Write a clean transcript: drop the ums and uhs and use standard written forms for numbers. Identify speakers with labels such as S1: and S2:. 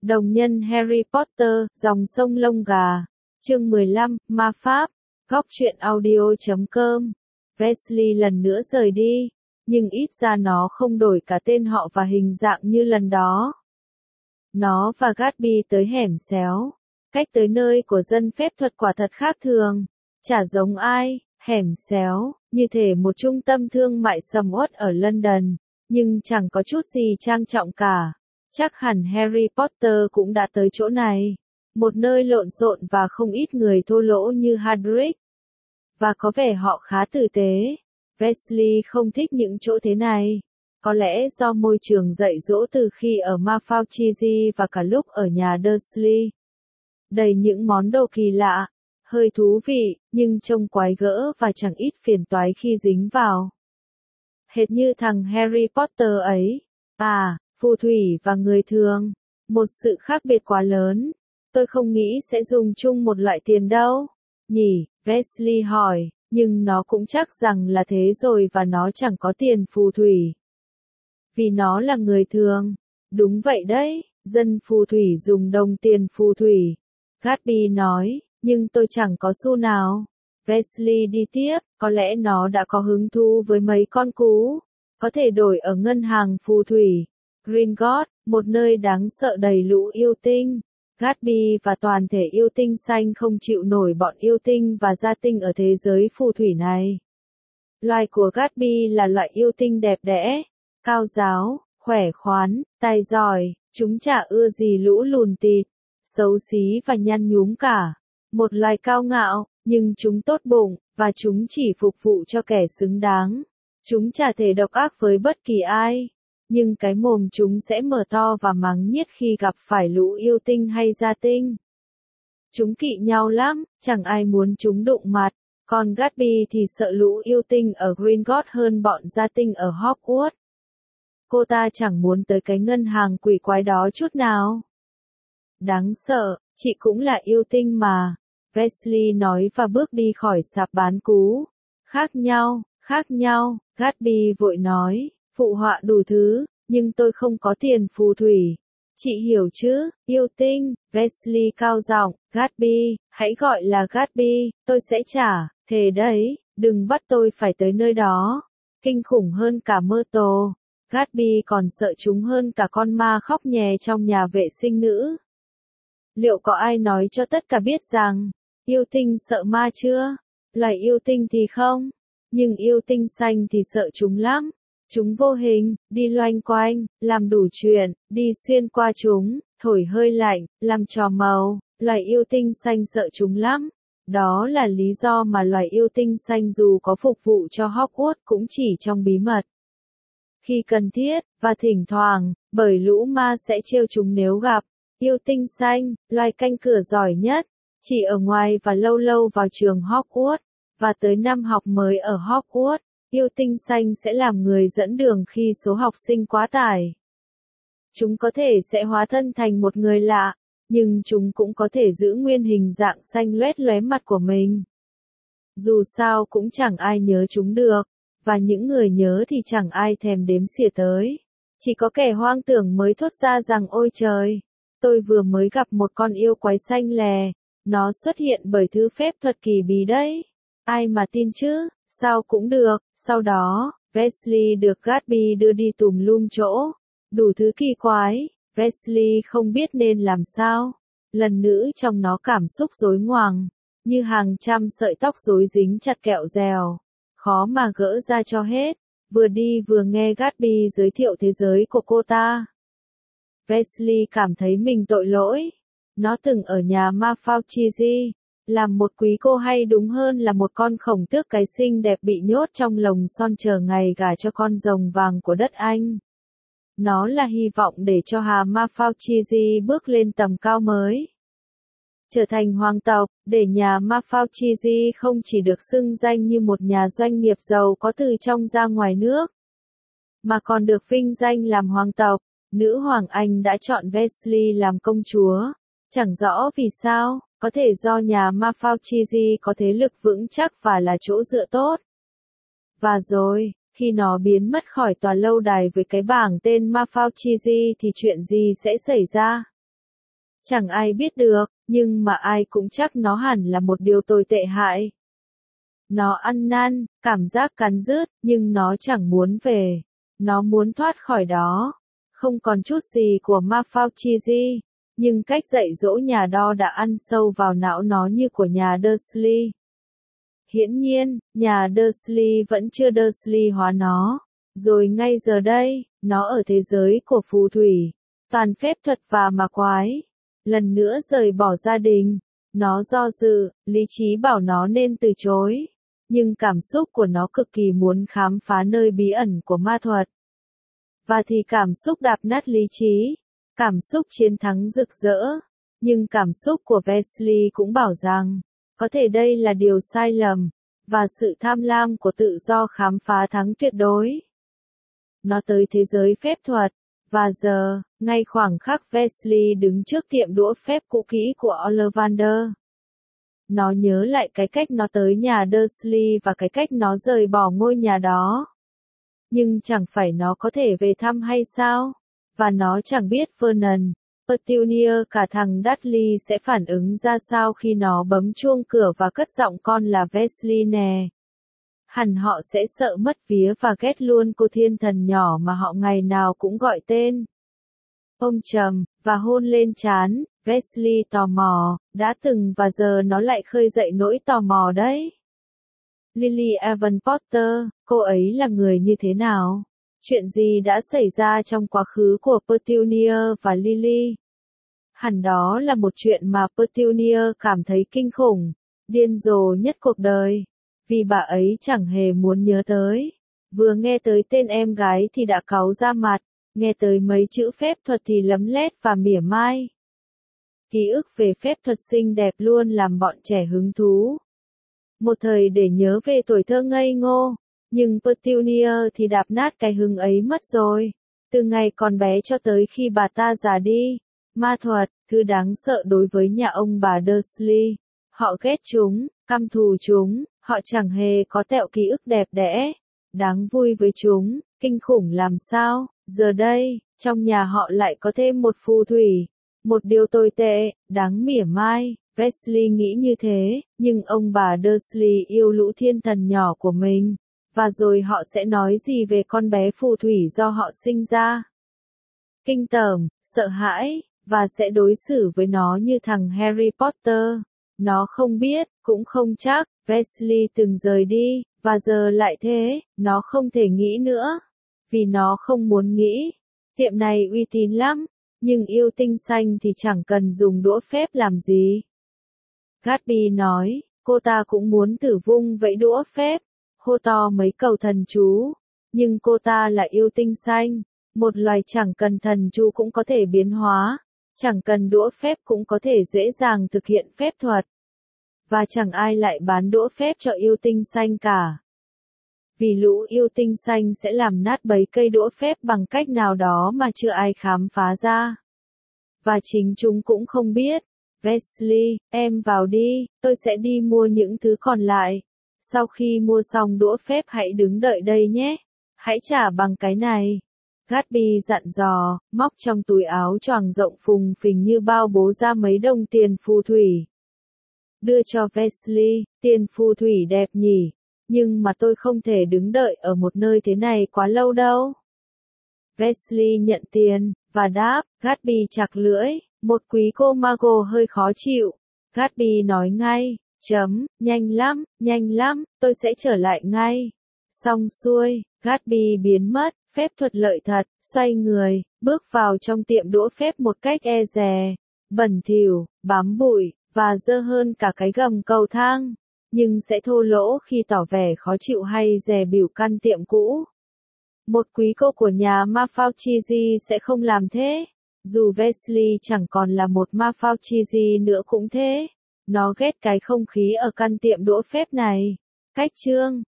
S1: Đồng nhân Harry Potter, dòng sông lông gà. Chương 15, Ma Pháp. Góc truyện audio.com. Weasley lần nữa rời đi, nhưng ít ra nó không đổi cả tên họ và hình dạng như lần đó. Nó và Gatsby tới hẻm xéo. Cách tới nơi của dân phép thuật quả thật khác thường. Chả giống ai, hẻm xéo, như thể một trung tâm thương mại sầm uất ở London, nhưng chẳng có chút gì trang trọng cả. Chắc hẳn Harry Potter cũng đã tới chỗ này. Một nơi lộn xộn và không ít người thô lỗ như Hagrid. Và có vẻ họ khá tử tế. Weasley không thích những chỗ thế này. Có lẽ do môi trường dạy dỗ từ khi ở Malfoy và cả lúc ở nhà Dursley. Đầy những món đồ kỳ lạ, hơi thú vị, nhưng trông quái gở và chẳng ít phiền toái khi dính vào. Hệt như thằng Harry Potter ấy. À, phù thủy và người thường. Một sự khác biệt quá lớn. Tôi không nghĩ sẽ dùng chung một loại tiền đâu. Nhỉ, Weasley hỏi, nhưng nó cũng chắc rằng là thế rồi và nó chẳng có tiền phù thủy. Vì nó là người thường. Đúng vậy đấy, dân phù thủy dùng đồng tiền phù thủy. Gatsby nói, nhưng tôi chẳng có xu nào. Weasley đi tiếp, có lẽ nó đã có hứng thú với mấy con cú. Có thể đổi ở ngân hàng phù thủy. Gringotts, một nơi đáng sợ đầy lũ yêu tinh. Gatsby và toàn thể yêu tinh xanh không chịu nổi bọn yêu tinh và gia tinh ở thế giới phù thủy này. Loài của Gatsby là loại yêu tinh đẹp đẽ, cao giáo, khỏe khoắn, tài giỏi, chúng chả ưa gì lũ lùn tịt, xấu xí và nhăn nhúm cả. Một loài cao ngạo, nhưng chúng tốt bụng, và chúng chỉ phục vụ cho kẻ xứng đáng. Chúng chả thể độc ác với bất kỳ ai. Nhưng cái mồm chúng sẽ mở to và mắng nhiếc khi gặp phải lũ yêu tinh hay gia tinh. Chúng kỵ nhau lắm, chẳng ai muốn chúng đụng mặt. Còn Gatsby thì sợ lũ yêu tinh ở Gringotts hơn bọn gia tinh ở Hogwarts. Cô ta chẳng muốn tới cái ngân hàng quỷ quái đó chút nào. Đáng sợ, chị cũng là yêu tinh mà. Weasley nói và bước đi khỏi sạp bán cú. Khác nhau, Gatsby vội nói. Phụ họa đủ thứ, nhưng tôi không có tiền phù thủy. Chị hiểu chứ, yêu tinh, Weasley cao giọng, Gatsby, hãy gọi là Gatsby, tôi sẽ trả, thề đấy, đừng bắt tôi phải tới nơi đó. Kinh khủng hơn cả Myrtle. Gatsby còn sợ chúng hơn cả con ma khóc nhè trong nhà vệ sinh nữ. Liệu có ai nói cho tất cả biết rằng, yêu tinh sợ ma chưa? Loài yêu tinh thì không, nhưng yêu tinh xanh thì sợ chúng lắm. Chúng vô hình, đi loanh quanh, làm đủ chuyện, đi xuyên qua chúng, thổi hơi lạnh, làm trò màu, loài yêu tinh xanh sợ chúng lắm. Đó là lý do mà loài yêu tinh xanh dù có phục vụ cho Hogwarts cũng chỉ trong bí mật. Khi cần thiết, và thỉnh thoảng, bởi lũ ma sẽ trêu chúng nếu gặp. Yêu tinh xanh, loài canh cửa giỏi nhất, chỉ ở ngoài và lâu lâu vào trường Hogwarts, và tới năm học mới ở Hogwarts. Yêu tinh xanh sẽ làm người dẫn đường khi số học sinh quá tải. Chúng có thể sẽ hóa thân thành một người lạ, nhưng chúng cũng có thể giữ nguyên hình dạng xanh loét lóe mặt của mình. Dù sao cũng chẳng ai nhớ chúng được, và những người nhớ thì chẳng ai thèm đếm xỉa tới. Chỉ có kẻ hoang tưởng mới thốt ra rằng ôi trời, tôi vừa mới gặp một con yêu quái xanh lè, nó xuất hiện bởi thứ phép thuật kỳ bí đấy. Ai mà tin chứ? Sao cũng được, sau đó, Weasley được Gatsby đưa đi tùm lum chỗ, đủ thứ kỳ quái, Weasley không biết nên làm sao. Lần nữ trong nó cảm xúc rối ngoằng, như hàng trăm sợi tóc rối dính chặt kẹo dèo, khó mà gỡ ra cho hết, vừa đi vừa nghe Gatsby giới thiệu thế giới của cô ta. Weasley cảm thấy mình tội lỗi. Nó từng ở nhà Malfoy, làm một quý cô hay đúng hơn là một con khổng tước cái xinh đẹp bị nhốt trong lồng son chờ ngày gả cho con rồng vàng của đất Anh. Nó là hy vọng để cho Hà Malfoy bước lên tầm cao mới. Trở thành hoàng tộc, để nhà Malfoy không chỉ được xưng danh như một nhà doanh nghiệp giàu có từ trong ra ngoài nước, mà còn được vinh danh làm hoàng tộc. Nữ hoàng Anh đã chọn Weasley làm công chúa. Chẳng rõ vì sao. Có thể do nhà Malfoy có thế lực vững chắc và là chỗ dựa tốt. Và rồi, khi nó biến mất khỏi tòa lâu đài với cái bảng tên Malfoy thì chuyện gì sẽ xảy ra? Chẳng ai biết được, nhưng mà ai cũng chắc nó hẳn là một điều tồi tệ hại. Nó ăn năn, cảm giác cắn rứt, nhưng nó chẳng muốn về. Nó muốn thoát khỏi đó. Không còn chút gì của Ma Fauci, nhưng cách dạy dỗ nhà đo đã ăn sâu vào não nó như của nhà Dursley. Hiển nhiên, nhà Dursley vẫn chưa Dursley hóa nó. Rồi ngay giờ đây, nó ở thế giới của phù thủy, toàn phép thuật và ma quái. Lần nữa rời bỏ gia đình, nó do dự, lý trí bảo nó nên từ chối. Nhưng cảm xúc của nó cực kỳ muốn khám phá nơi bí ẩn của ma thuật. Và thì cảm xúc đạp nát lý trí, cảm xúc chiến thắng rực rỡ. Nhưng cảm xúc của Wesley cũng bảo rằng, có thể đây là điều sai lầm, và sự tham lam của tự do khám phá thắng tuyệt đối. Nó tới thế giới phép thuật, và giờ, ngay khoảng khắc Wesley đứng trước tiệm đũa phép cũ kỹ của Ollivander. Nó nhớ lại cái cách nó tới nhà Dursley và cái cách nó rời bỏ ngôi nhà đó. Nhưng chẳng phải nó có thể về thăm hay sao? Và nó chẳng biết Vernon, Petunia cả thằng Dudley sẽ phản ứng ra sao khi nó bấm chuông cửa và cất giọng con là Wesley nè. Hẳn họ sẽ sợ mất vía và ghét luôn cô thiên thần nhỏ mà họ ngày nào cũng gọi tên. Ông trầm, và hôn lên trán, Wesley tò mò, đã từng và giờ nó lại khơi dậy nỗi tò mò đấy. Lily Evan Potter, cô ấy là người như thế nào? Chuyện gì đã xảy ra trong quá khứ của Petunia và Lily? Hẳn đó là một chuyện mà Petunia cảm thấy kinh khủng, điên rồ nhất cuộc đời. Vì bà ấy chẳng hề muốn nhớ tới. Vừa nghe tới tên em gái thì đã cáu ra mặt, nghe tới mấy chữ phép thuật thì lấm lét và mỉa mai. Ký ức về phép thuật xinh đẹp luôn làm bọn trẻ hứng thú. Một thời để nhớ về tuổi thơ ngây ngô, nhưng Petunia thì đạp nát cái hứng ấy mất rồi. Từ ngày còn bé cho tới khi bà ta già đi, ma thuật, thứ đáng sợ đối với nhà ông bà Dursley. Họ ghét chúng, căm thù chúng, họ chẳng hề có tẹo ký ức đẹp đẽ, đáng vui với chúng, kinh khủng làm sao, giờ đây, trong nhà họ lại có thêm một phù thủy, một điều tồi tệ, đáng mỉa mai. Wesley nghĩ như thế, nhưng ông bà Dursley yêu lũ thiên thần nhỏ của mình, và rồi họ sẽ nói gì về con bé phù thủy do họ sinh ra? Kinh tởm, sợ hãi, và sẽ đối xử với nó như thằng Harry Potter. Nó không biết, cũng không chắc, Wesley từng rời đi, và giờ lại thế, nó không thể nghĩ nữa. Vì nó không muốn nghĩ. Tiệm này uy tín lắm, nhưng yêu tinh xanh thì chẳng cần dùng đũa phép làm gì. Gatsby nói, cô ta cũng muốn thử vung vẫy đũa phép, hô to mấy câu thần chú. Nhưng cô ta là yêu tinh xanh, một loài chẳng cần thần chú cũng có thể biến hóa, chẳng cần đũa phép cũng có thể dễ dàng thực hiện phép thuật. Và chẳng ai lại bán đũa phép cho yêu tinh xanh cả. Vì lũ yêu tinh xanh sẽ làm nát bấy cây đũa phép bằng cách nào đó mà chưa ai khám phá ra. Và chính chúng cũng không biết. Wesley, em vào đi, tôi sẽ đi mua những thứ còn lại. Sau khi mua xong đũa phép hãy đứng đợi đây nhé. Hãy trả bằng cái này. Gatsby dặn dò, móc trong túi áo choàng rộng phùng phình như bao bố ra mấy đồng tiền phù thủy. Đưa cho Wesley, tiền phù thủy đẹp nhỉ, nhưng mà tôi không thể đứng đợi ở một nơi thế này quá lâu đâu. Wesley nhận tiền, và đáp, Gatsby chặt lưỡi, một quý cô Mago hơi khó chịu. Gatsby nói ngay, nhanh lắm, tôi sẽ trở lại ngay. Xong xuôi, Gatsby biến mất, phép thuật lợi thật, xoay người, bước vào trong tiệm đũa phép một cách e dè, bẩn thỉu, bám bụi, và dơ hơn cả cái gầm cầu thang, nhưng sẽ thô lỗ khi tỏ vẻ khó chịu hay dè bỉu căn tiệm cũ. Một quý cô của nhà Ma Fauci sẽ không làm thế, dù Wesley chẳng còn là một Ma Fauci nữa cũng thế. Nó ghét cái không khí ở căn tiệm đũa phép này. Cách chương